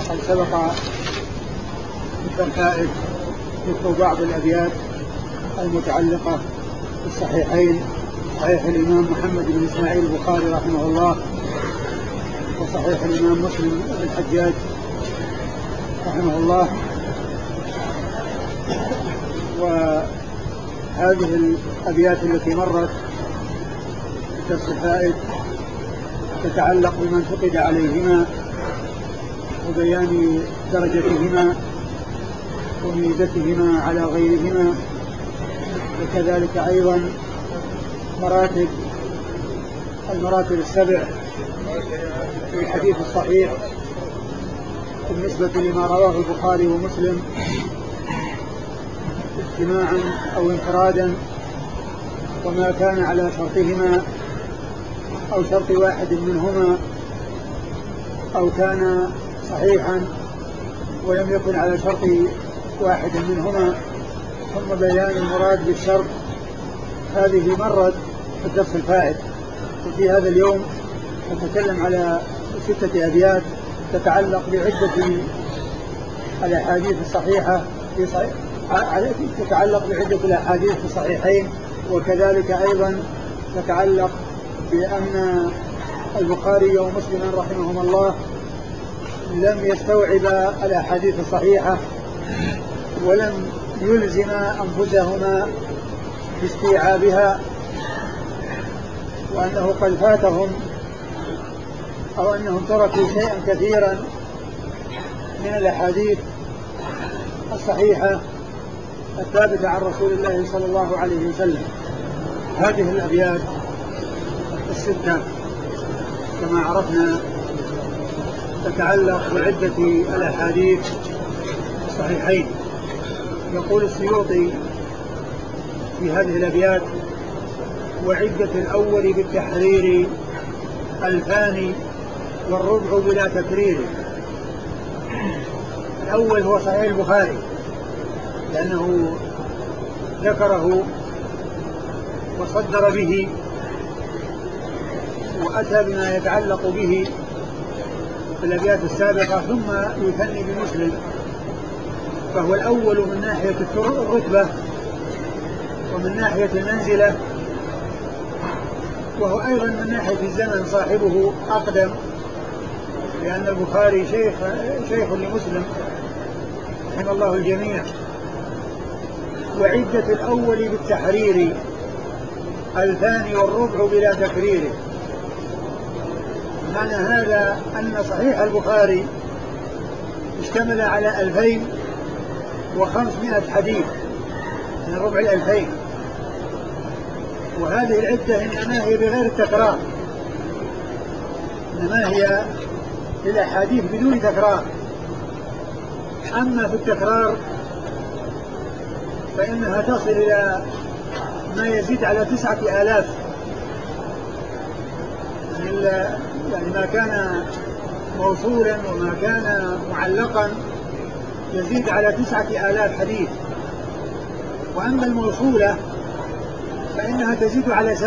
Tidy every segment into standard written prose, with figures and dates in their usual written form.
قد سبق بالفائد ذكر بعض الأبيات المتعلقة بالصحيحين، صحيح الإمام محمد بن إسماعيل البخاري رحمه الله وصحيح الإمام مسلم بن الحجاج رحمه الله. وهذه الأبيات التي مرت في درس الفائد تتعلق بمن فقد عليهما وبيان درجتهما وميزتهما على غيرهما، وكذلك أيضا المراتب السبع في الحديث الصحيح بالنسبة لما رواه البخاري ومسلم اجتماعا أو انفرادا، وما كان على شرطهما أو شرط واحد منهما، أو كان صحيحا ولم يكن على شرط واحد منهما، ثم بيان المراد بالشرط. هذه مرت في الدرس الفائت. وفي هذا اليوم نتكلم على 6 أبيات تتعلق بعدة الأحاديث الصحيحة تتعلق بعدة الأحاديث في الصحيحين، وكذلك أيضا تتعلق بأن البخاري ومسلم رحمهما الله لم يستوعب الأحاديث الصحيحة ولم يلزم أنفسهما باستيعابها، وأنه قد فاتهم أو أنهم تركوا شيئا كثيرا من الأحاديث الصحيحة الثابتة عن رسول الله صلى الله عليه وسلم. هذه الأبيات 6 كما عرفنا تتعلق بعدة الأحاديث الصحيحين. يقول السيوطي في هذه الأبيات: وعدة الأول بالتحرير 2000 والربع بلا تكرير. الأول هو صحيح البخاري لأنه ذكره وصدر به وأتى بما يتعلق به في الأبيات السابقة، ثم يثني بمسلم، فهو الأول من ناحية الرتبة ومن ناحية المنزلة، وهو أيضا من ناحية الزمن صاحبه أقدم، لأن البخاري شيخ لمسلم رحمه الله الجميع. وعدة الأول بالتحرير 2000 والربع بلا تكرير. معنى هذا أن صحيح البخاري اشتمل على 2500 حديث من ربع 2000، وهذه العدة إنما هي بغير التكرار، إنما هي للأحاديث بدون تكرار. أما في التكرار فإنها تصل إلى ما يزيد على 9000، يعني ما كان موصولا وما كان معلقا يزيد على 9000 حديث. وأما الموصولة فإنها تزيد على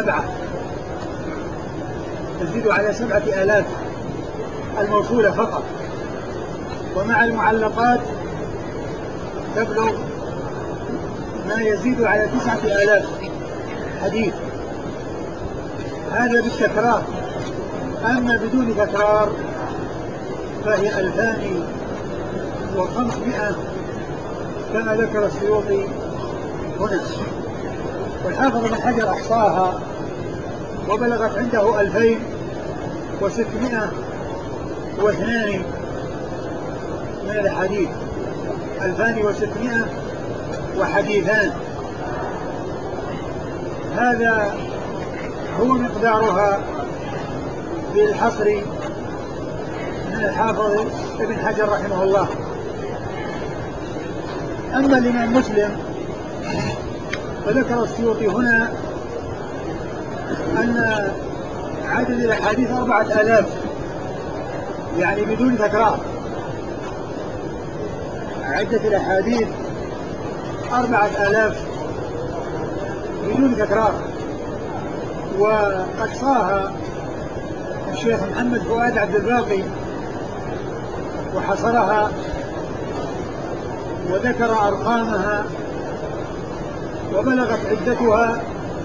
7000 الموصولة فقط، ومع المعلقات تبلغ ما يزيد على 9000 حديث. هذا بالتكرار. أما بدون تكرار فهي 2500 كما ذكر السيوطي هنا. والحافظ بن حجر أحصاها وبلغت عنده 2602 من الحديث، 2600 وحديثان. هذا هو مقدارها بالحصر من الحافظ ابن حجر رحمه الله. أما الإمام مسلم فذكر السيوطي هنا أن عدد الأحاديث 4000، يعني بدون تكرار. عدة الأحاديث 4000 بدون تكرار. وأقصاها الشيخ محمد فؤاد عبد الباقي وحصرها وذكر أرقامها، وبلغت عدتها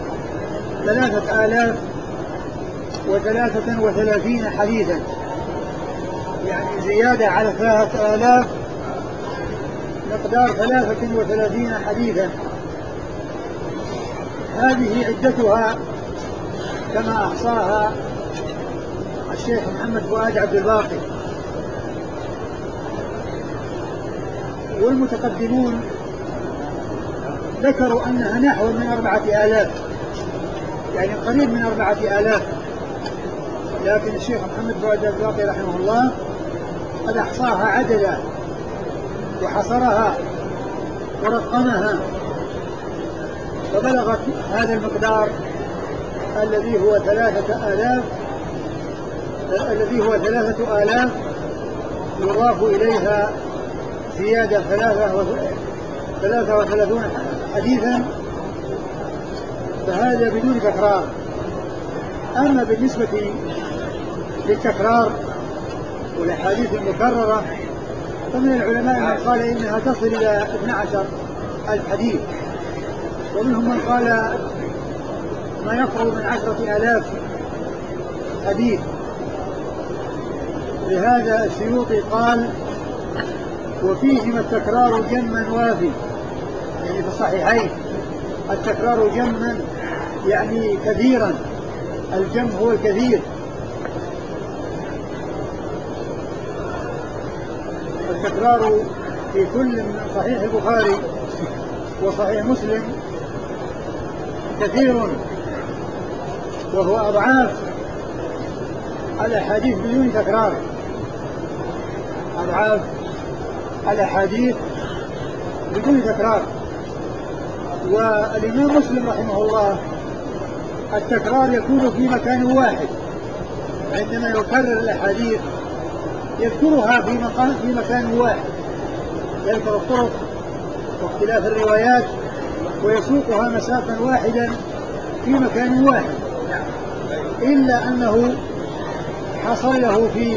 3033 حديثا، يعني زيادة على 3000 مقدار 33 حديثا. هذه عدتها كما أحصاها الشيخ محمد فؤاد عبد الباقي، والمتقدمون ذكروا أنها نحو من 4000، يعني قريب من 4000، لكن الشيخ محمد فؤاد عبد الباقي رحمه الله قد أحصاها عددا وحصرها ورقمها، فبلغت هذا المقدار الذي هو 3000 يضاف إليها زيادة 33 حديثا، فهذا بدون تكرار. أما بالنسبة للتكرار والأحاديث المكررة فمن العلماء من قال إنها تصل إلى 12 الحديث، ومنهم من قال ما يقرب من 10,000 حديث. لهذا السيوطي قال وفيهما التكرار جما وافي، يعني في الصحيحين التكرار جما يعني كثيرا، الجم هو الكثير. التكرار في كل من صحيح البخاري وصحيح مسلم كثير، وهو أضعاف الأحاديث بدون تكرار، أضعاف الأحاديث بدون تكرار. والإمام مسلم رحمه الله التكرار يكون في مكان واحد، عندما يكرر الأحاديث يذكرها في مكان واحد، يذكر الطرق واختلاف الروايات ويسوقها مسافا واحدا في مكان واحد، إلا أنه حصل له في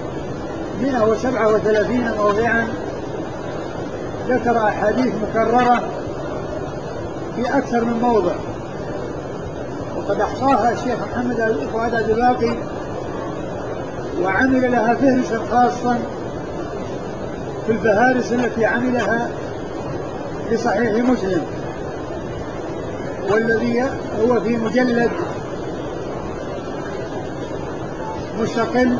137 موضعا ذكر أحاديث مكررة في أكثر من موضع، وقد أحصاها الشيخ محمد فؤاد عبد الباقي وعمل لها فهرسا خاصا في الفهارس التي عملها لصحيح مسلم، والذي هو في مجلد مستقل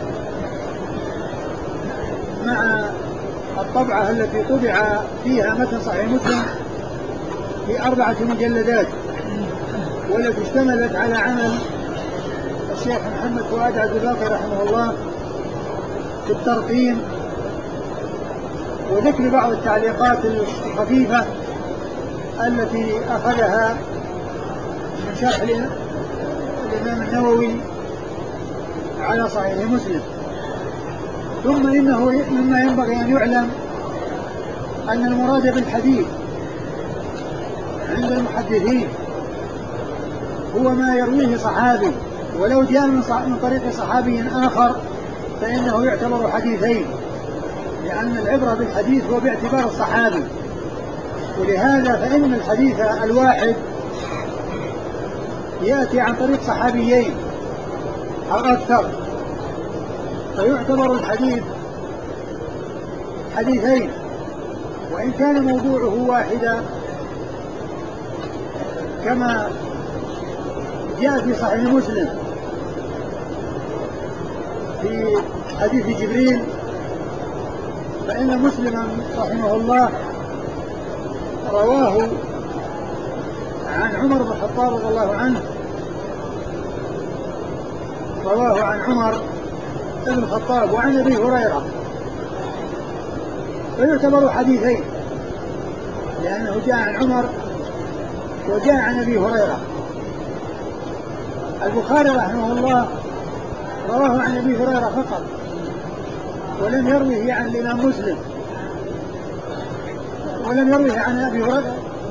مع الطبعة التي طبع فيها متن صحيح مسلم في 4 مجلدات، والتي اشتملت على عمل الشيخ محمد فؤاد عبد الباقي رحمه الله في الترقيم وذكر بعض التعليقات الخفيفة التي أخذها من شرح الإمام النووي على صحيح مسلم. ثم إنه مما ينبغي أن يعلم أن المراد بالحديث عند المحدثين هو ما يرويه صحابي، ولو جاء من طريق صحابي آخر فإنه يعتبر حديثين، لأن العبرة بالحديث هو باعتبار الصحابي، ولهذا فإن الحديث الواحد يأتي عن طريق صحابيين أو أكثر، فيعتبر الحديث حديثين، وإن كان موضوعه واحدا كما جاء في صحيح مسلم في حديث جبريل، فإن مسلما رحمه الله رواه عن عمر بن الخطاب رضي الله عنه، رواه عن عمر بن الخطاب وعن أبي هريرة، فيعتبر حديثين لأنه جاء عن عمر وجاء عن أبي هريرة. البخاري رحمه الله رواه عن أبي هريرة فقط، ولم يروه عن الإمام مسلم، ولم يروه عن أبي هريرة،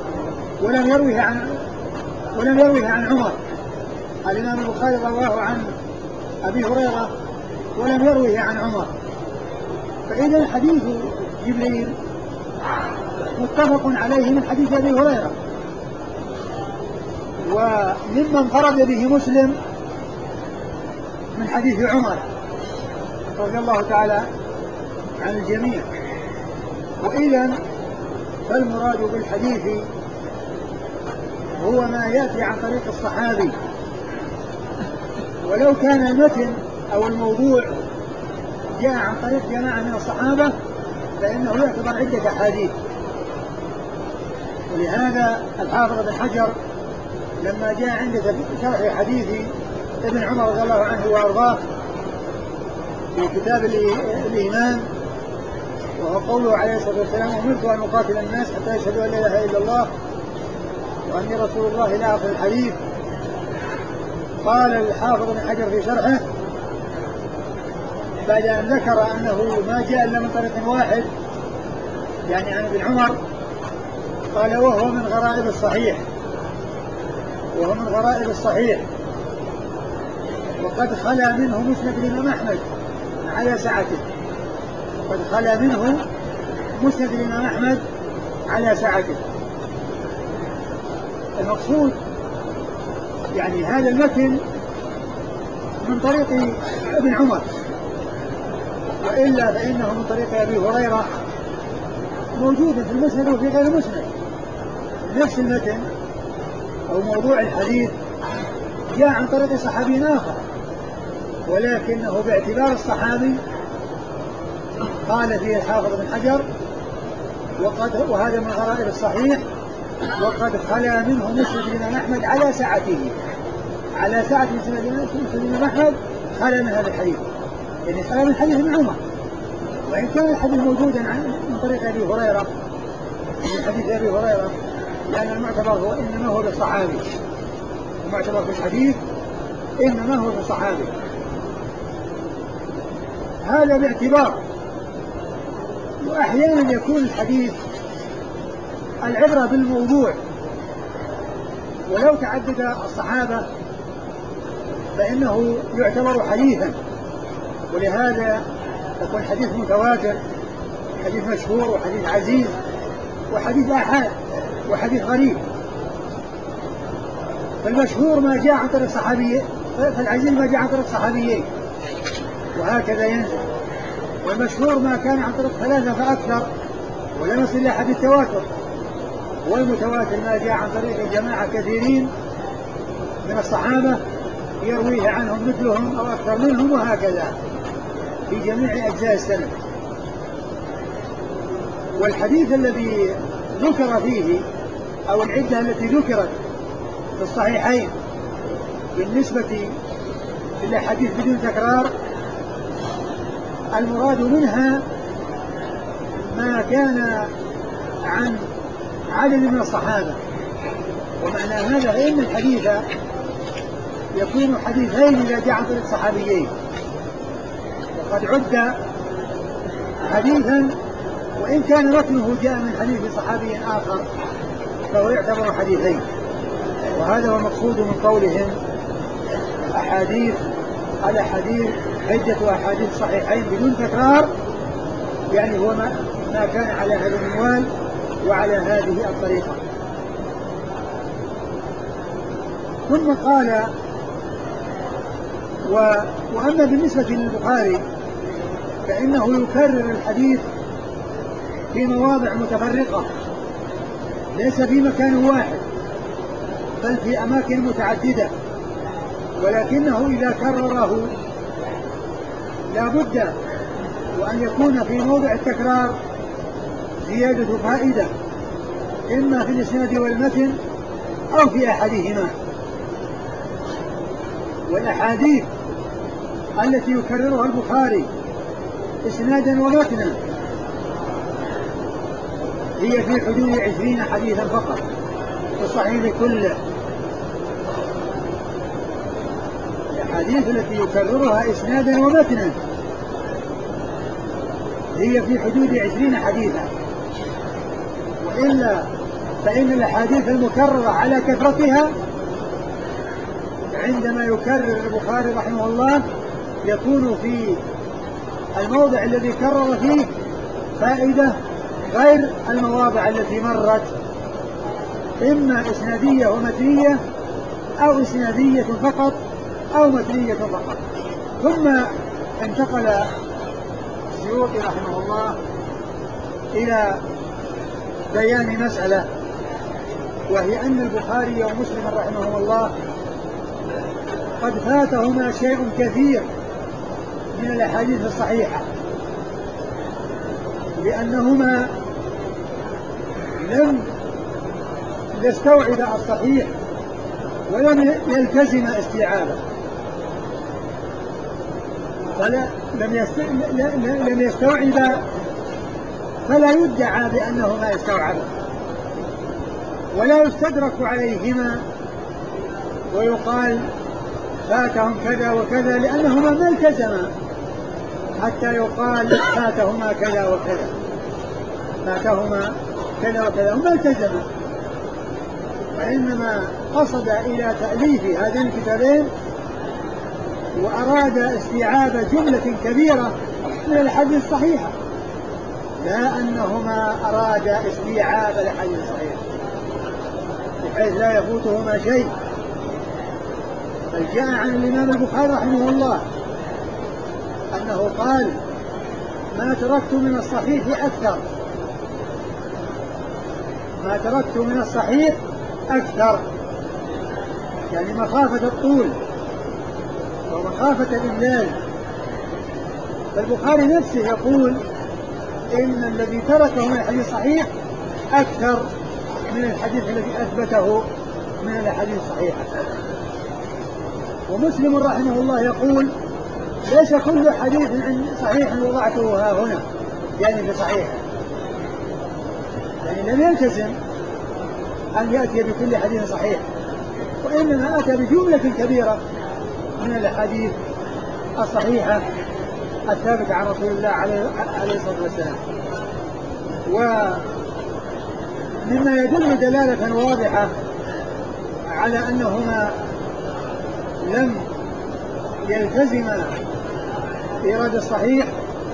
ولم يروه عن عمر. الإمام البخاري رواه عن أبي هريرة ولم يروه عن عمر، فإذا حديث جبريل متفق عليه من حديث أبي هريرة، وممن انفرد به مسلم من حديث عمر رضي الله تعالى عن الجميع. وإذا فالمراد بالحديث هو ما يأتي عن طريق الصحابي، ولو كان المتن أو الموضوع جاء عن طريق جماعة من الصحابة فإنه يعتبر عدة أحاديث. ولهذا الحافظ بن حجر لما جاء عنده شرح حديث ابن عمر رضي الله عنه وأرضاه في كتاب الإيمان، وهو قوله عليه الصلاة والسلام: أمرت أن أقاتل الناس حتى يشهدوا أن لا إله إلا الله وأني رسول الله إلى آخر الحديث. قال الحافظ بن حجر في شرحه بعد أن ذكر أنه ما جاء إلا من طريق واحد يعني عن ابن عمر، قال: وهو من غرائب الصحيح، وقد خلا منه مسند الإمام أحمد على سعته، المقصود يعني هذا المتن من طريق ابن عمر، وإلا فإنه من طريق أبي هريرة موجود في المسند وفي غير المسند. نفس المتن أو موضوع الحديث جاء عن طريق صحابي آخر، ولكنه باعتبار الصحابي قال فيه الحافظ بن حجر: وهذا من غرائب الصحيح، وقد خلا منه مسند الإمام أحمد على سعته، مسند الإمام أحمد خلا من هذا الحديث، يعني خلا من حديث ابن عمر، وإن كان الحديث موجودا من طريق أبي هريرة، من حديث أبي هريرة، لأن المعتبر هو إنما هو بالصحابي، المعتبر في الحديث إنما هو بالصحابي. هذا باعتبار. وأحيانا يكون الحديث العبرة بالموضوع، ولو تعدد الصحابة فإنه يعتبر حديثا، ولهذا يكون حديث متواتر، حديث مشهور، وحديث عزيز، وحديث آحاد، وحديث غريب. فالمشهور ما جاء عن طريق صحابي، فالعزيز ما جاء عن طريق صحابيين، وهكذا ينزل. والمشهور ما كان عن طريق 3 فأكثر ولم يصل إلى حد التواتر. والمتواتر ما جاء عن طريق جماعة كثيرين من الصحابة يرويه عنهم مثلهم أو أكثر منهم، وهكذا في جميع أجزاء السنة. والحديث الذي ذكر فيه أو العدة التي ذكرت في الصحيحين بالنسبة للأحاديث بدون تكرار، المراد منها ما كان عن عدد من الصحابة. ومعنى هذا فإن الحديث يكون حديثين إذا جاء عن طريق صحابيين، وقد عد حديثا وإن كان متنه جاء من حديث صحابي آخر فهو يعتبر حديثين. وهذا هو المقصود من قولهم الأحاديث عدة أحاديث صحيحين بدون تكرار، يعني هو ما كان على هذا المنوال وعلى هذه الطريقة. ثم قال: وأما بالنسبة للبخاري فإنه يكرر الحديث في مواضع متفرقة، ليس في مكان واحد بل في أماكن متعددة، ولكنه إذا كرره لا بد وأن يكون في موضع التكرار زيادة فائدة، إما في الإسناد والمتن أو في أحدهما. والأحاديث التي يكررها البخاري إسنادا ومتنا هي في حدود 20 حديثا فقط في الصحيح كله. الأحاديث التي يكررها إسنادا ومتنا هي في حدود 20 حديثا، وإلا فإن الأحاديث المكررة على كثرتها عندما يكرر البخاري رحمه الله يكون في الموضع الذي كرر فيه فائدة غير المواضع التي مرت، إما إسنادية ومتنية أو إسنادية فقط أو متنية فقط. ثم انتقل السيوطي رحمه الله إلى بيان مسألة، وهي أن البخاري ومسلم رحمهم الله قد فاتهما شيء كثير من الأحاديث الصحيحة، لأنهما لم يستوعب الصحيح ولم يلتزم استيعابه، لم يستوعب فلا يدعى بأنه ما استوعب، ولا يستدرك عليهما ويقال فاتهم كذا وكذا، لأنهما ما التزما حتى يقال فاتهما كذا وكذا، فاتهما كذا وكذا، وما التزما، وإنما قصد إلى تأليف هذين الكتابين وأراد استيعاب جملة كبيرة من الحديث الصحيحة، لا أنهما أراد استيعاب الحديث الصحيح بحيث لا يفوتهما شيء. بل جاء عن الإمام البخاري رحمه الله أنه قال ما تركت من الصحيح أكثر، ما تركت من الصحيح أكثر، يعني مخافة الطول ومخافة الإملال. فالبخاري نفسه يقول إن الذي تركه من الحديث الصحيح أكثر من الحديث الذي أثبته من الأحاديث الصحيحة. ومسلم رحمه الله يقول ليس كل حديث صحيح وضعته ها هنا، يعني في صحيح، يعني لم يلتزم أن يأتي بكل حديث صحيح، وإنما أتى بجملة كبيرة من الأحاديث الصحيحة الثابتة عن رسول الله عليه الصلاة والسلام. ومما يدل دلالة واضحة على أنهما لم يلتزما إيراد الصحيح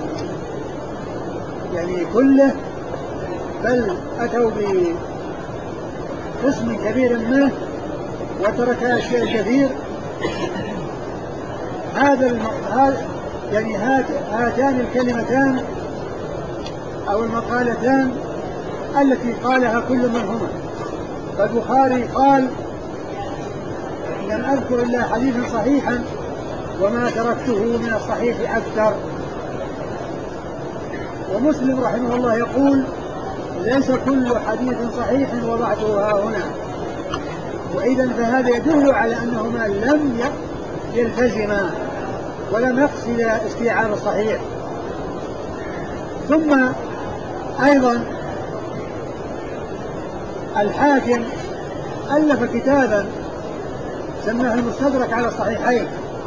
يعني كله، بل أتوا بقسم كبير منه وترك أشياء كثير. يعني هاتان الكلمتان أو المقالتان التي قالها كل منهما. فالبخاري قال لم أذكر إلا حديثا صحيحا وما تركته من الصحيح أكثر. ومسلم رحمه الله يقول ليس كل حديث صحيح وضعته ها هنا. وإذا فهذا يدل على أنهما لم يلتزما ولم يقصد استيعاب الصحيح. ثم أيضا الحاكم ألف كتابا سماه المستدرك على الصحيحين،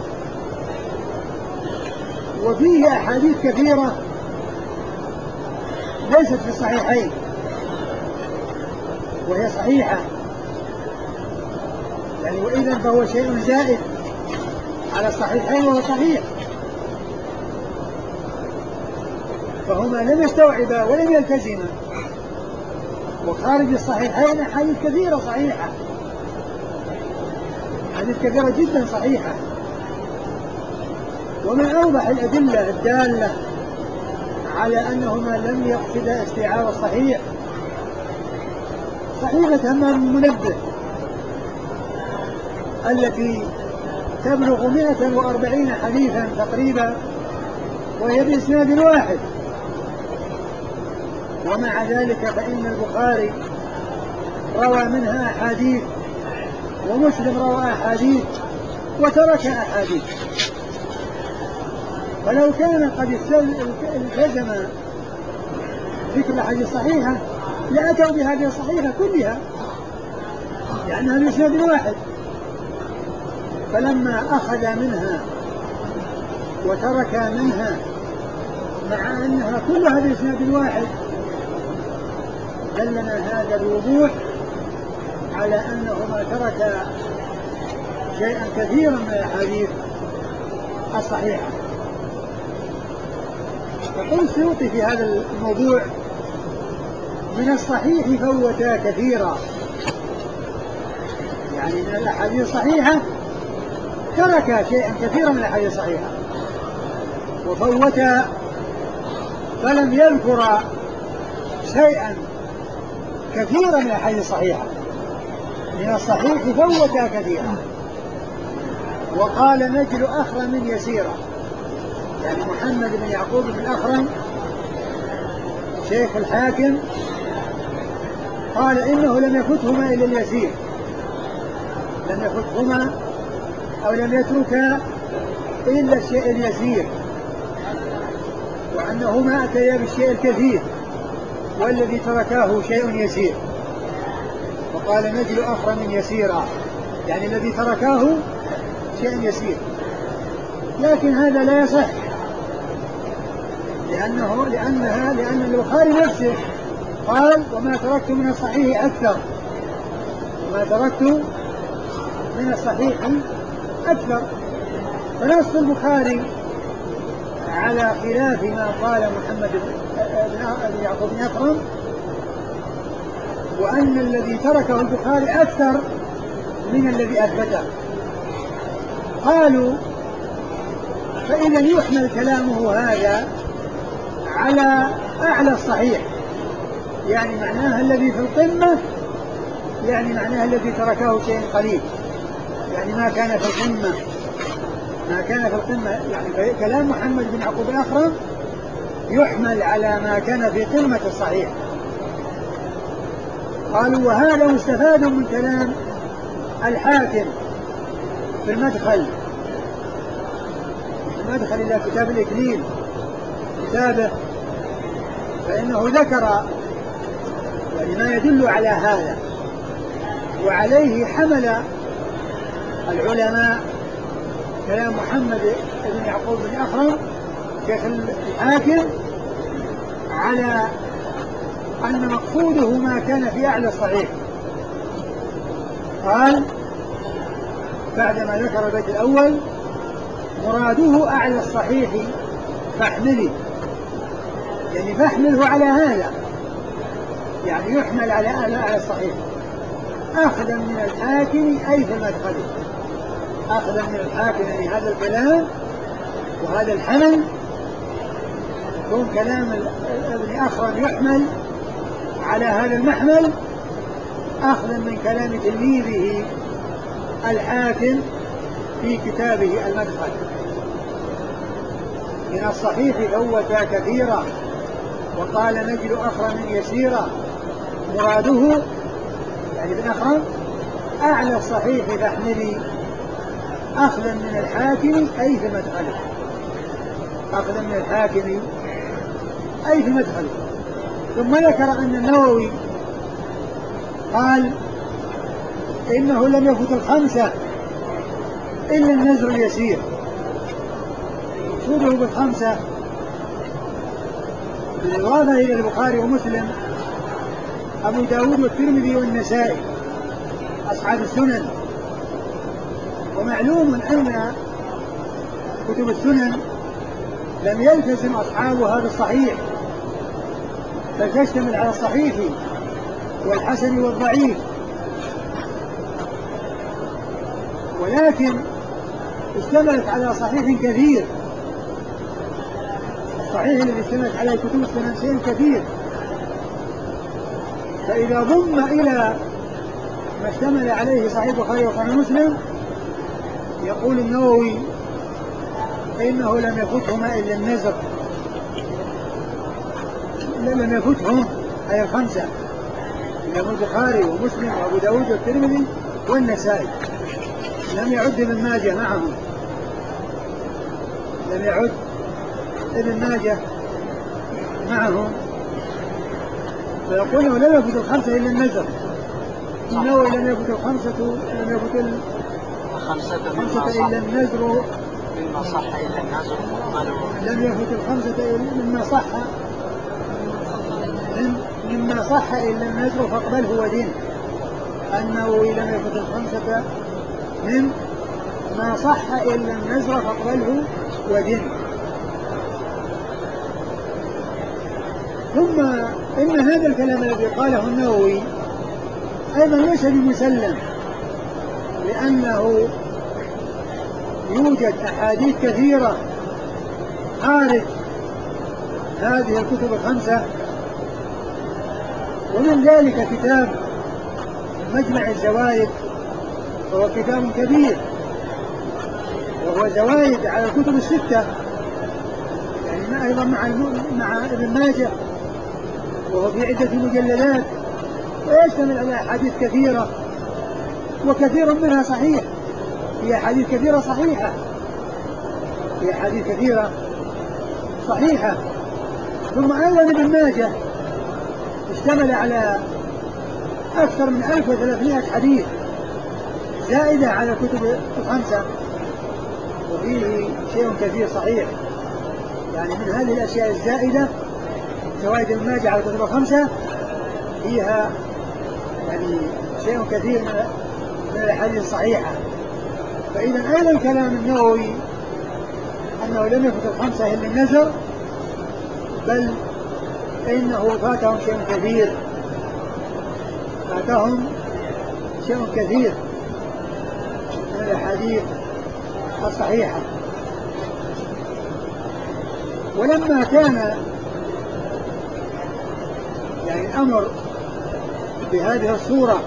وفيه أحاديث كثيرة ليست في الصحيحين وهي صحيحة، يعني وإذا فهو شيء زائد على الصحيحين وهو صحيح، فهما لم يستوعبا ولم يلتزما. وخارج الصحيحين أحاديث كثيرة صحيحة، أحاديث كثيرة جدا صحيحة. ومن أوضح الأدلة الدالة على أنهما لم يقصدا استيعاب الصحيح صحيفة همام المنبه التي تبلغ 140 حديثا تقريبا، وهي بإسناد واحد، ومع ذلك فإن البخاري روى منها أحاديث ومسلم روى أحاديث وترك أحاديث. فلو كان قد التزم ذكر الأحاديث الصحيحة لأتوا بهذه الصحيحة كلها لأنها بإسناد واحد، فلما أخذ منها وترك منها مع أنها كلها بإسناد واحد دلنا هذا الوضوح على أنهما ترك شيئا كثيرا من الأحاديث الصحيحة. يقول السيوطي في هذا الموضوع: من الصحيح فوتا كثيرا، يعني من الأحاديث الصحيحة ترك شيئا كثيرا من الأحاديث الصحيحة، وفوت فلم يذكر شيئا كثيرا من الأحاديث الصحيحة. من الصحيح فوت كثيرا، وقال نجل أخرم يسيرا، يعني محمد بن يعقوب بن الأخرم شيخ الحاكم قال إنه لم يفتهما إلا اليسير، لم يفتهما أو لم يتركا إلا الشيء اليسير، وأنهما أتيا بالشيء الكثير والذي تركاه شيء يسير. وقال نجل أخرم يسيرا، يعني الذي تركاه شيء يسير. لكن هذا لا يصح، لأن البخاري نفسه قال: وما تركت من الصحيح أكثر، وما تركت من الصحيح أكثر. فنص البخاري على خلاف ما قال محمد بن يعقوب بن أخرم، وأن الذي تركه البخاري أكثر من الذي أثبته. قالوا: فإذا يحمل كلامه هذا على أعلى الصحيح، يعني معناها الذي في القمة، يعني معناها الذي تركه شيء قليل، يعني ما كان في القمة، ما كان في القمة. يعني كلام محمد بن يعقوب الأخرم يحمل على ما كان في قمة الصحيح. قالوا: وهذا مستفاد من كلام الحاكم في المدخل إلى كتاب الإكليل كتابه، فإنه ذكر يعني ما يدل على هذا، وعليه حمل العلماء كلام محمد بن يعقوب بن أخرم شيخ الحاكم على أن مقصوده ما كان في أعلى الصحيح. قال بعدما ذكر البيت الأول: مراده أعلى الصحيح فاحمله، يعني فاحمله على هذا، يعني يحمل على أعلى الصحيح، أخذا من الحاكم أي في المدخل، أخذا من الحاكم، يعني هذا الكلام وهذا الحمل يكون كلام ابن أخرم يحمل على هذا المحمل، أخذا من كلام تلميذه الحاكم في كتابه المدخل. من الصحيح فوتا كثيرا، وقال نجل أخرم يسيرا، مراده يعني ابن أخرم أعلى الصحيح فاحملي، أخذا من الحاكم أي في مدخله، أخذا من الحاكم أي في مدخله. ثم ذكر أن النووي قال إنه لم يفت الخمسة إلا النزر اليسير. مقصوده بالخمسة بالإضافة إلى البخاري ومسلم أبو داود والترمذي والنسائي أصحاب السنن. ومعلوم أن كتب السنن لم يلتزم أصحابها بالصحيح، بل تشتمل على الصحيح والحسن والضعيف، ولكن اشتملت على صحيح كثير. الصحيح الذي اشتملت على كتب السنن شيء كثير، فإذا ضم إلى ما اشتمل عليه صحيح البخاري وصحيح مسلم، يقول النووي إنه لم يفتهما إلا النزر، لم يفتهم أي الخمسة، إلا البخاري ومسلم وأبو داود والترمذي والنسائي. لم يعد ابن ماجه معهم، لم يعد ابن ماجه معهم، فيقول لم يفت الخمسة إلا النزر. النووي لم يفت الخمسة إلا النزر، مما صح إلا النزر لم يفت الخمسة مما صح إلا النزر فاقبله ودين. النووي لم يفت الخمسة مما صح إلا النزر فاقبله ودين. ثم إن هذا الكلام الذي قاله النووي أيضا ليس بمسلم، لأنه يوجد أحاديث كثيرة خارج هذه الكتب الخمسة، ومن ذلك كتاب مجمع الزوائد، وهو كتاب كبير، وهو زوائد على الكتب الستة، يعني أيضا مع ابن ماجه، وهو في عدة مجلدات، ويشتمل على أحاديث كثيرة، وكثير منها صحيح، هي أحاديث كثيرة صحيحة، هي أحاديث كثيرة صحيحة. ثم أيضا ابن ماجه اشتمل على أكثر من 1300 حديث زائدة على الكتب الخمسة، وفيه شيء كثير صحيح. يعني من هذه الأشياء الزائدة زوائد ابن ماجه على الكتب الخمسة فيها يعني شيء كثير من الأحاديث الصحيحة. فإذا أيضا كلام النووي أنه لم يفت الخمسة إلا النزر، بل إنه فاتهم شيء كثير، فاتهم شيء كثير من الأحاديث الصحيحة. ولما كان يعني الأمر بهذه الصورة،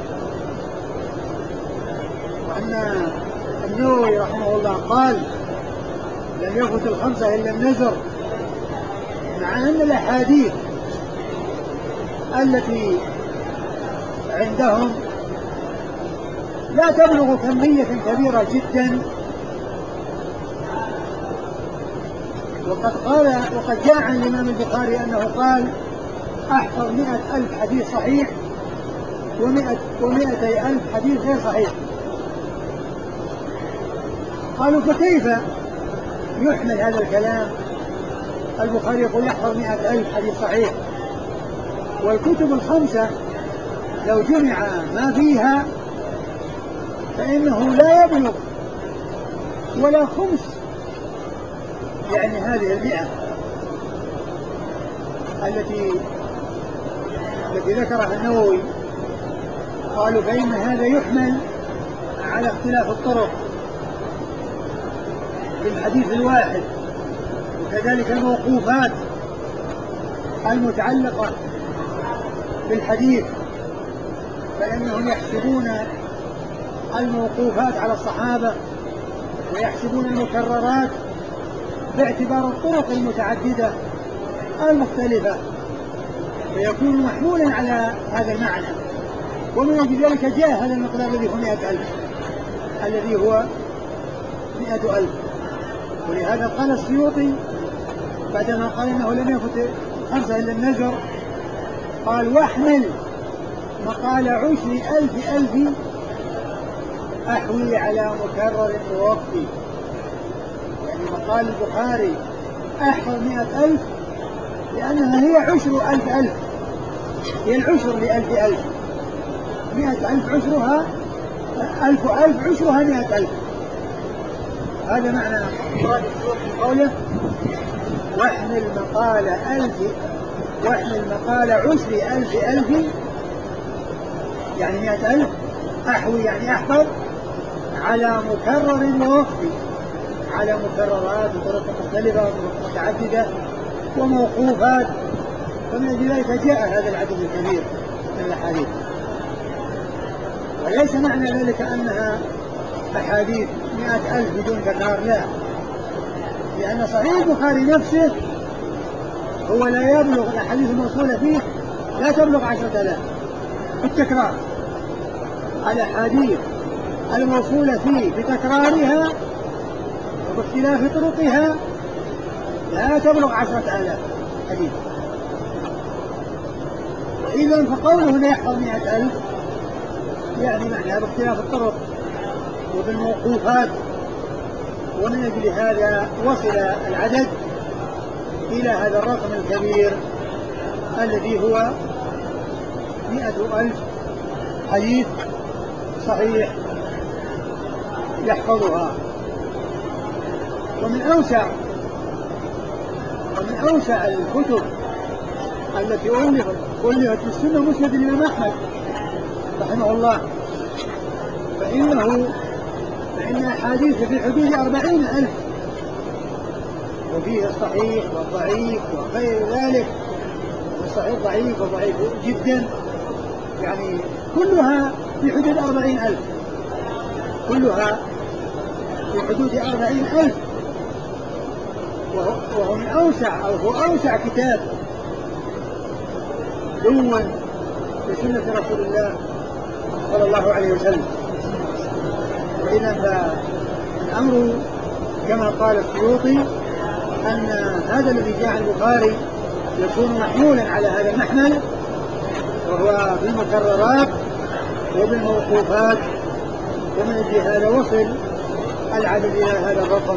وأن النووي رحمه الله قال لم يفت الخمسة إلا النزر، مع أن الأحاديث التي عندهم لا تبلغ كمية كبيرة جدا، وقد جاء عن الإمام البخاري أنه قال أحفظ 100,000 حديث صحيح و200,000 حديث غير صحيح. قالوا فكيف يحمل هذا الكلام؟ البخاري يقول يحفظ 100,000 حديث صحيح، والكتب الخمسة لو جمع ما فيها فإنه لا يبلغ ولا خمس يعني هذه 100 التي ذكرها النووي. قالوا فإن هذا يحمل على اختلاف الطرق بالحديث الواحد، وكذلك الموقوفات المتعلقة بالحديث، فإنهم يحسبون الموقوفات على الصحابة ويحسبون المكررات باعتبار الطرق المتعددة المختلفة، فيكون محمولا على هذا المعنى. ومن أجل ذلك جاء هذا المقدار الذي هو 100,000 الذي هو 100,000. ولهذا قال السيوطي بعدما قال إنه لم يفت خمسة إلا النزر، قال واحمل مقال 20,000 أحوي على مكرر موفي. يعني مقال البخاري أحفظ 100,000 لأنها هي عشر 1,000، هي العشر ل1,000، 100,000 عشرها 1,000 عشرها 100,000. هذا معنى مراد في قوله واحمل مقال عشر 1,000 يعني 100,000 أحوي يعني أحفظ على مكرر موفي، على مكررات وطرق مختلفة وطرق متعددة وموقوفات. ومن أجل ذلك جاء هذا العدد الكبير من الأحاديث. وليس معنى ذلك أنها أحاديث 100,000 بدون تكرار، لا، لأن صحيح البخاري نفسه هو لا يبلغ الأحاديث الموصولة فيه لا تبلغ 10,000 بالتكرار. الأحاديث الموصولة فيه بتكرارها وباختلاف طرقها لا تبلغ 10,000 حديث. وإذا فقوله لا يحفظ 100,000 يعني معناها باختلاف الطرق وبالموقوفات. ومن أجل هذا وصل العدد إلى هذا الرقم الكبير الذي هو 100,000 حديث صحيح يحفظها. ومن أوسع الكتب التي ألفت في السنة مسند الإمام أحمد رحمه الله، فإن أحاديث في حدود 40,000، وفيه الصحيح والضعيف وغير ذلك، الصحيح ضعيف وضعيف جدا، يعني كلها في حدود 40,000، كلها في حدود 40,000، وهو من أوسع أو هو أوسع كتاب دون في سنة رسول الله صلى الله عليه وسلم. وإذا فالأمر كما قال السيوطي أن هذا الذي جاء البخاري يكون محمولا على هذا المحمل، وهو بالمكررات وبالموقوفات، ومن أجل هذا وصل العدد إلى هذا الرقم.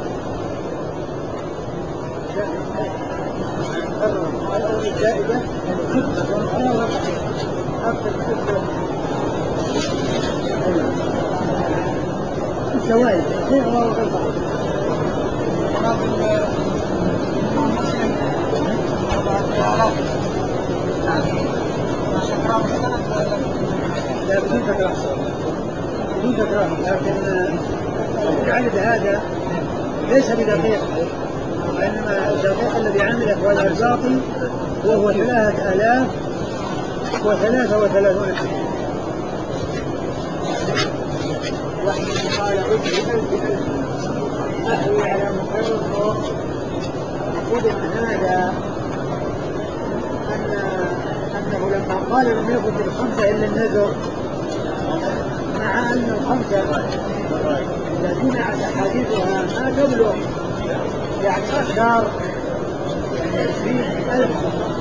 الزائدة الزوائد صحيح الله وغلطة لا بدون تكرار، لكن العدد هذا ليس بدقيق، وإنما الدقيق الذي عمله هو الأرزاقي، وهو 3033 حديث. قال عدي 1000 أحوي على مكرر. أقول أن هذا أنه لما قال لم يكن الخمسة إلا النذر، مع أن الخمسة الذين أحاديثها ما تبلغ يعني أكثر يعني 20,000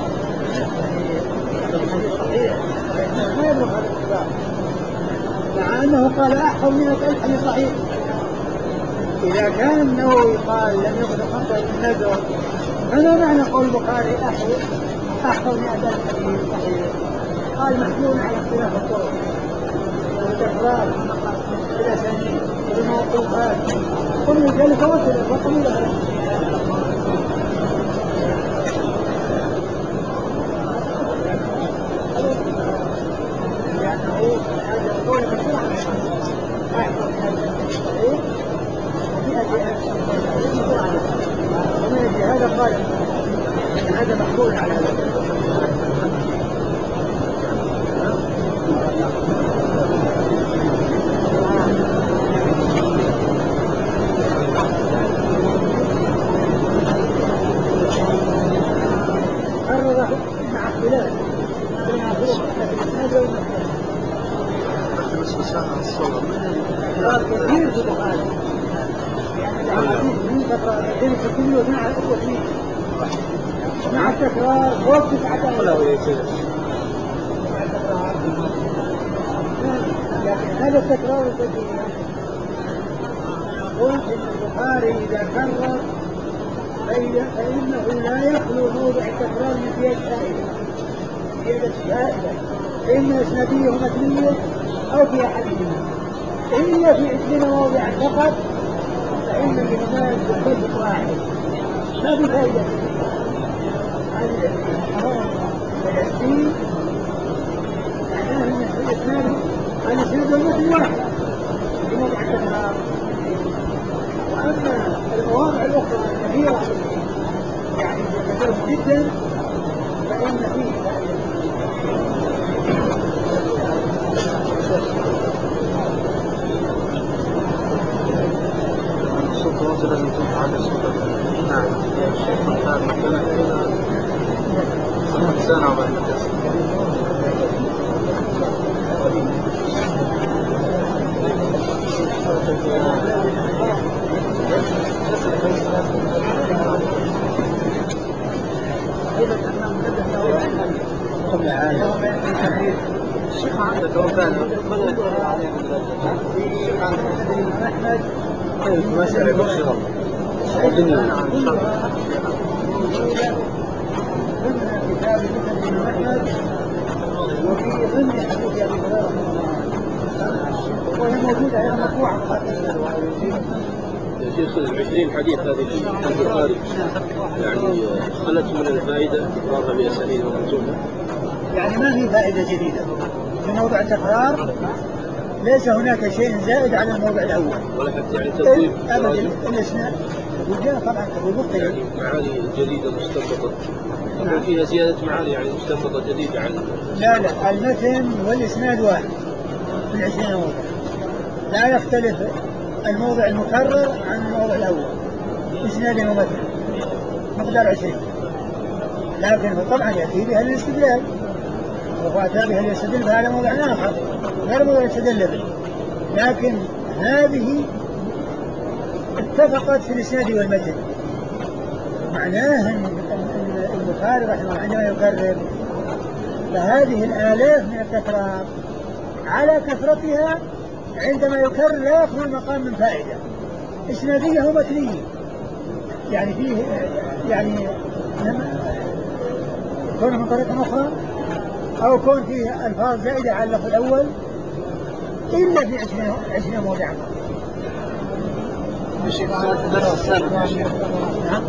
صحيح، ما يبلغ هذا الكتاب، مع أنه قال أحفظ 100,000 حديث صحيح. إذا كان النووي قال لم يكن الخمسة إلا النذر، فما معنى قول البخاري أحفظ 100,000 حديث صحيح؟ قال محمول على اختلاف الطرق والتكرار والأسانيد والموقوفات، ومن ذلك وصل الرقم إلى هذا. لأنه هذا القول مشروع عن الخمسة، أحفظ 100,000 صحيح 100,000 مشروع عن الخمسة، ومن أجل هذا قال إن هذا محمول على هذا. مع اختلاف بين هذا والمحمول كثير في البخاري، يعني الحديث من تكرار بين التكميل ومع التكميل مع التكرار فوق 9,000، لكن هذا التكرار الكثير نقول إن البخاري إذا كرر فإنه لا يخلو موضع التكرار من زيادة شائعة، فإن إسنادية متنية أو في أحدهما، إلا في 20 موضعا فقط فإن الإمام يختلف واحد ما في فائدة. هذه العشرين معناه أن الإسناد والمتن واحد في موضع التكرار، وأما المواضع الأخرى الكثيرة يعني كثيرة جدا فإن فيه فائدة. الصوت واصل لازم تنفع على الصوت. نعم سنة وبعد الشيخ عندك وفاة مسألة بسيطة الدنيا إن شاء الله. كتاب مسلم أحمد وفي ضمن حديث أبي هريرة وهي موجودة هي مرفوعة يا شيخ 20 حديث هذه البخاري يعني خلت من الفائدة تكرارها بأسانيد ومنزولة. يعني ما في فائدة جديدة في موضع التكرار، ليس هناك شيء زائد على الموضع الأول ولا حتى يعني تبويب أبدا. الإسناد طبعا تبويب مختلف، يعني معاني جديدة مستنبطة، يكون فيها زيادة معاني يعني مستنبطة جديدة عن لا المتن والإسناد واحد من 20 موضع، لا يختلف الموضع المكرر عن الموضع الأول، إسناد ومتن مقدار 20. لكن طبعا يأتي بها الاستدلال، وهو أتى بها الاستدلال فعلى موضع آخر غير موضع الاستدلال به، لكن هذه اتفقت في الإسناد والمتن. معناه أن البخاري رحمه الله عندما يكرر فهذه الآلاف من التكرار على كثرتها عندما يكرر لا يخلو المقام من فائدة إسنادية ومتنية، يعني فيه يعني كونه من طريقة أخرى أو كون فيه ألفاظ زائدة على اللفظ الأول إلا في 20 موضعا. نفس السابق يا شيخ. نعم.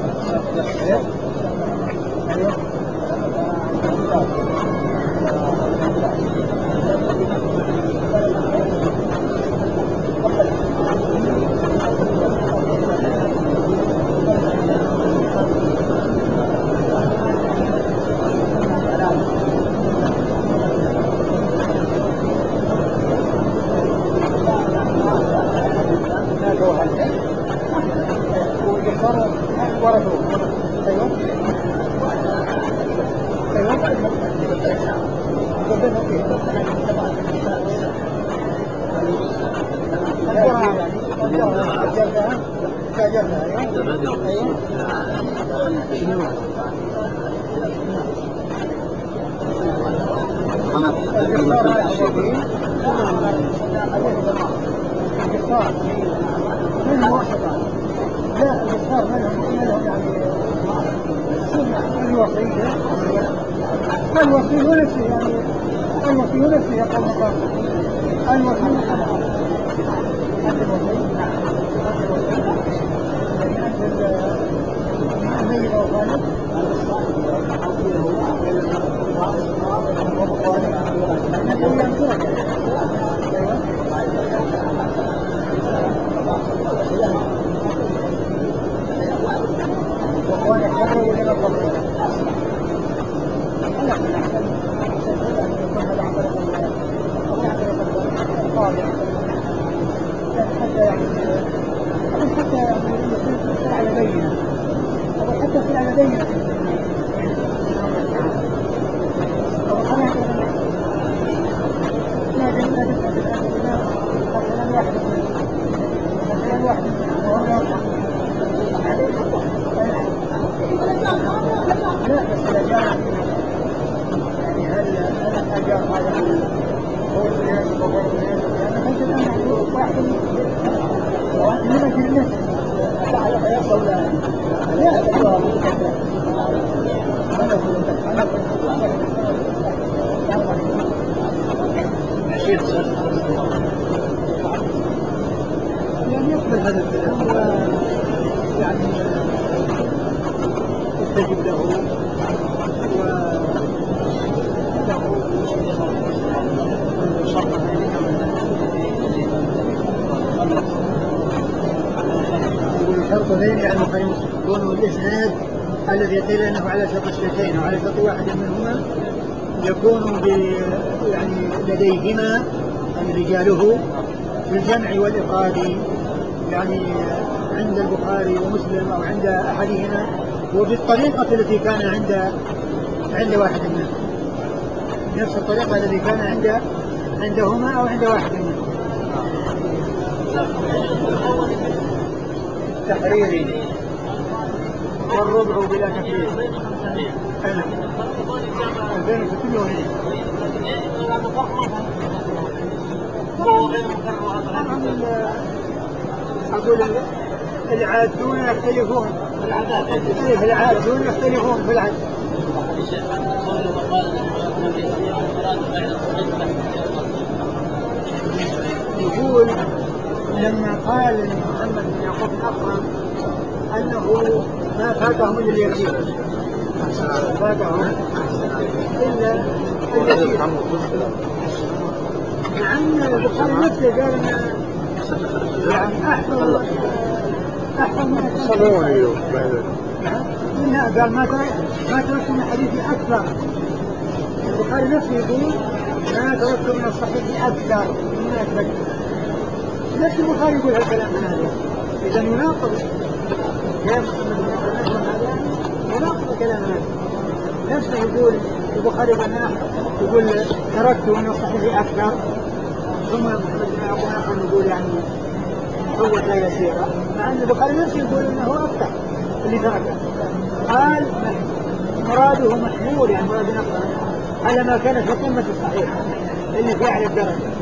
الوكيل هو نفسه يعني الوكيل هو نفسه يقول مقام الوكيل يعني يقبل هذا الكلام ويعني يستجيب له وشرط ذين يعني يكون الإسناد الذي قيل أنه على شرط الشيخين وعلى شرط واحد منهما يكون يعني لديهما رجاله بالجمع والإفراد، يعني عند البخاري ومسلم أو عند أحدهما وبالطريقة التي كان عند واحد منهم، نفس الطريقة التي كان عندهما أو عند واحد منهم. تحريري والربع بلا تكرير. أنا 2600 أقول العادون يختلفون في العد. يقول لما قال محمد بن حكم أخر أنه ما فاتهم إلا اليسير، فاتهم إلا اليسير، مع أن البخاري نفسه قال يعني أحسن من منها، قال ما تركت من حديثي أكثر. البخاري نفسه يقول ما تركت من الصحيح أكثر مما أثبت. نفس البخاري يقول هالكلام هذا، إذا يناقض كلام محمد بن عبد هذا، يناقض كلام هذا. نفسه يقول البخاري يقول تركت من الصحيح أكثر، ثم محمد بن عبد يقول يعني قوة يسيرة، مع أن البخاري نفسه يقول إنه أكثر اللي تركه. قال مراده محمول، يعني مراد نقله على ما كان في قمة الصحيح اللي في أعلى الدرجة.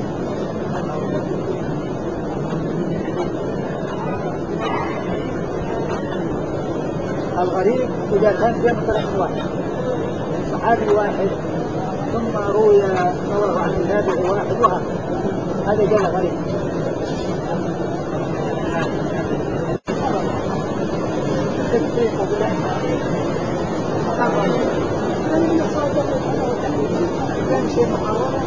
الغريب إذا كان في طريق واحد، صحابي واحد ثم روي رواه عن تابع واحد وهكذا، هذا جاء غريب. التصديق كان شيء محرم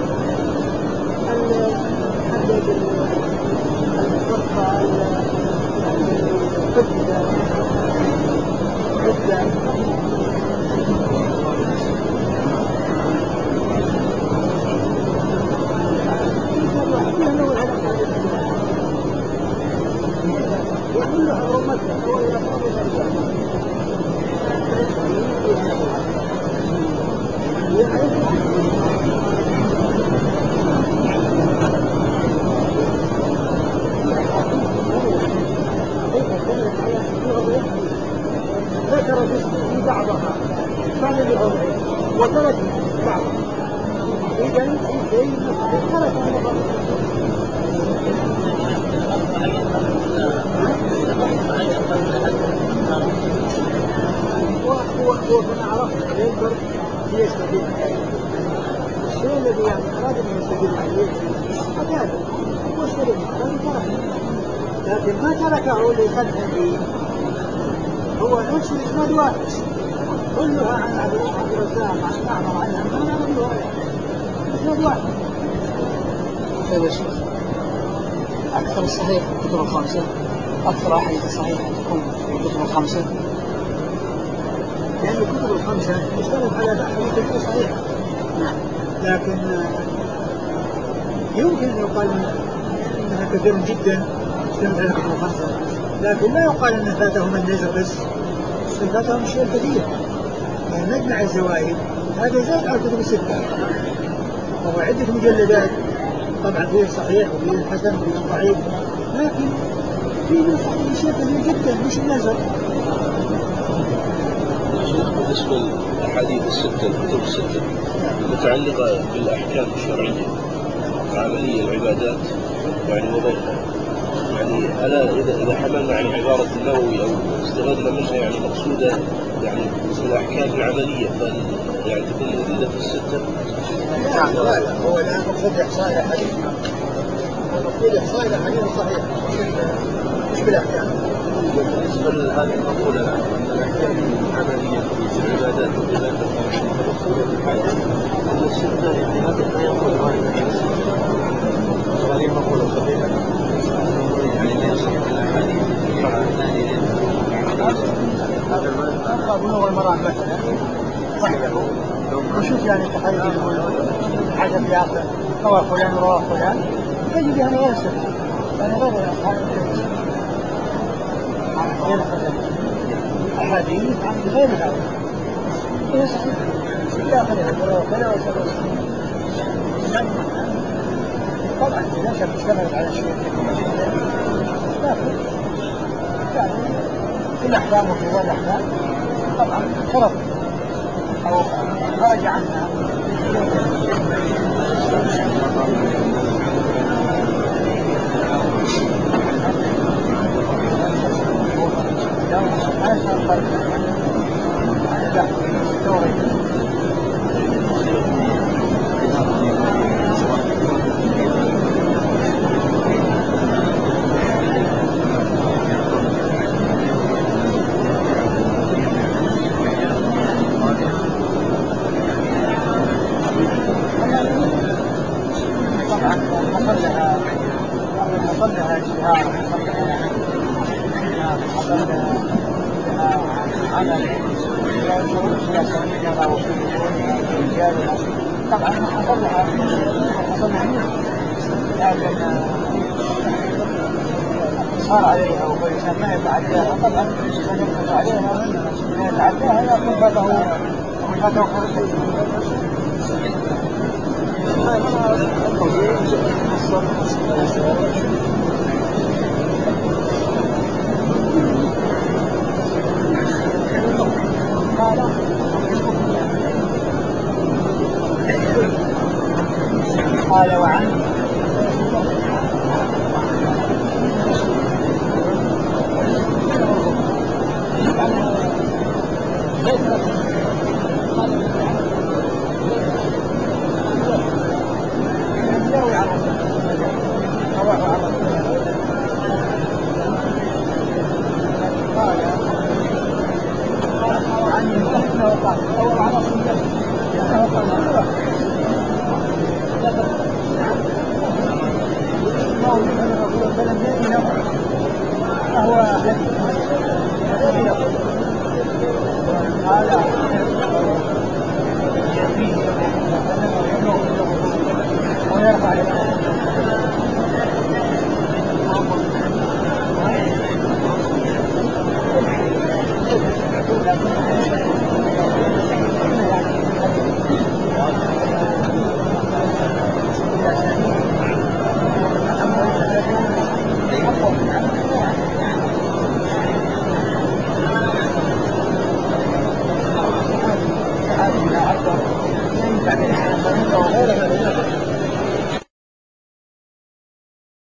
ذكر في بعضها كان له وترك بعضها، إذن في ترك هو كما عرفنا ينظر ليستفيد. الشيء الذي يعني أراد أن يستفيد عليه هذا هو الشيء الذي تركه، لكن ما تركه لقدح فيه، هو نفس الإسناد واحد كلها عن عبد الرزاق عن معمر عن همام كلها إسناد واحد. طيب الشيخ، أكثر الصحيح في الكتب الخمسة، أكثر أحاديث الصحيح تكون في الكتب الخمسة، لأن الكتب الخمسة تشتمل على أحاديث غير صحيحة. نعم، لكن يمكن أن يقال إنها كثير جدا تشتمل على الكتب الخمسة، لكن لا يقال أن فاتهم النزر بس، فاتهم الشيء الكثير. يعني مجمع الزوائد هذا زاد على الكتب الستة، وهو عدة مجلدات، طبعا فيه الصحيح وفيه الحسن وفيه الضعيف، لكن فيه شيء كثير جدا مش النزر. بالنسبة للأحاديث الستة، الكتب الستة متعلقة بالأحكام الشرعية العملية العبادات يعني وضعها، يعني ألا إذا حملنا عن عبارة النووي أو استغلنا منها يعني مقصودة يعني الأحكام العملية يعني تكون موجودة في الستة؟ لا هو الآن مقصود إحصاء الأحاديث، المقصود إحصاء الأحاديث الصحيحة مش بالأحكام. بالنسبة لهذه المقولة أن الأحكام العملية في العبادات وبلا تكون مقصودة في الحياة هو الستة، يعني هذا لا يقول هذه المقولة صحيحة، يعني لا يصح الأحاديث هذا بلوغ المرام مثلا صحيح، وشوف يعني التحديث يقول حاجة في آخر رواه فلان رواه فلان، تجد يعني غير صحيح، يعني غير أحاديث عن غير هذا هي صحيحة في آخرها رواه فلان وسبب. طبعا لا شك اشتغلت على الشيء لكن يعني في الأحكام وفي غير الأحكام طبعا فرق أو خرج عنها. سنجرة ورجال طبعا حصلها لكن صار عليها وكل ما يتعداها طبعا من يقف عليها ما يتعداها يكون فاته خرج قال وعن